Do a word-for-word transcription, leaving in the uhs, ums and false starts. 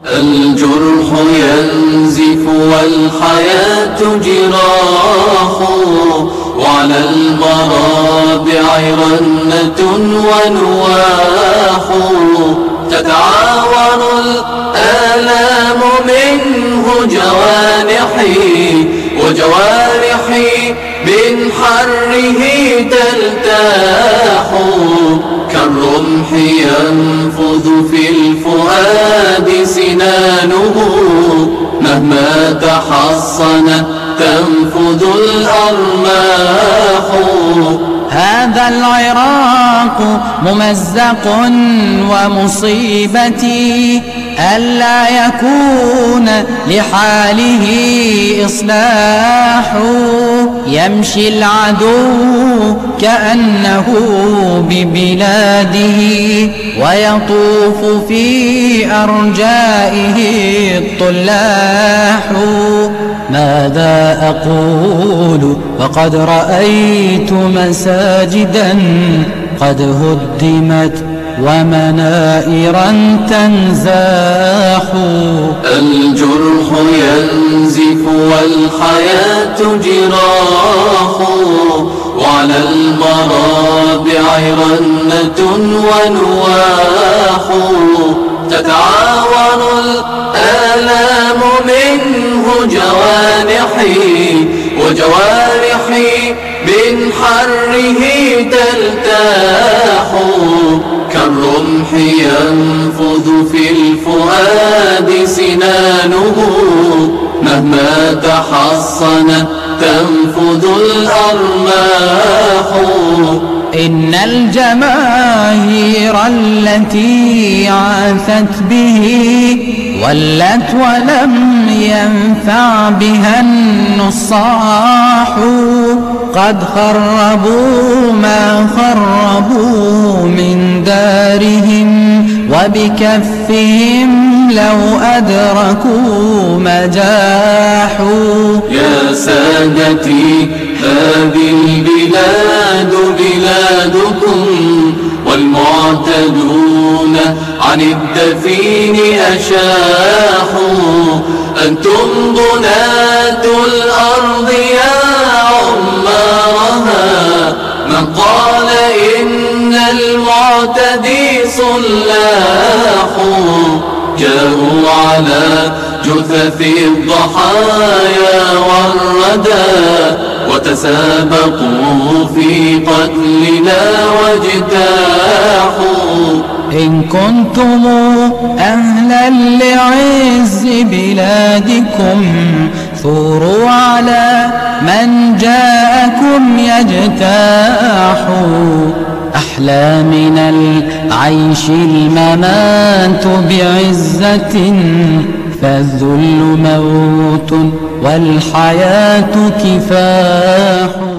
الجرح ينزف والحياة جراح، وعلى المرابع رنة ونواح، تتعاور الآلام منه جوانحي، وجوارحي من حره تلتاح، كالرمح ينفذ في الفؤاد سنانه، مهما تحصن تنفذ الأرماح. هذا العراق ممزق ومصيبتي، ألا يكون لحاله إصلاح، يمشي العدو كأنه ببلاده، ويطوف في أرجائه الطلاح. ماذا أقول وقد رأيت مساجدا قد هدمت ومنائرا تنزاح. الجرح ينزف والحياة جراح، وعلى المرابع رنة ونواح، تتعاور الآلام منه جوانحي، وجوارحي من حره تلتاح، كالرمح ينفذ في الفؤاد سنانه، مهما تحصن تنفذ الأرماح. إن الجماهير التي عاثت به ولت ولم ينفع بها النصاح، قد خربوا ما خربوا من دارهم، وبكفهم لو أدركوا مجاحوا. يا سادتي هذه البلاد بلادكم، والمعتدون عن الدفين أشاحوا. أنتم بنات الأرض يا عمارها، من قال إن المعتدي صلاح، جاءوا على جثث الضحايا والردى، وتسابقوا في قتلنا واجتاحوا. إن كنتم أهلا لعز بلادكم، ثوروا على من جاءكم يجتاح. أحلى من العيش الممات بعزة، فالذل موت والحياة كفاح.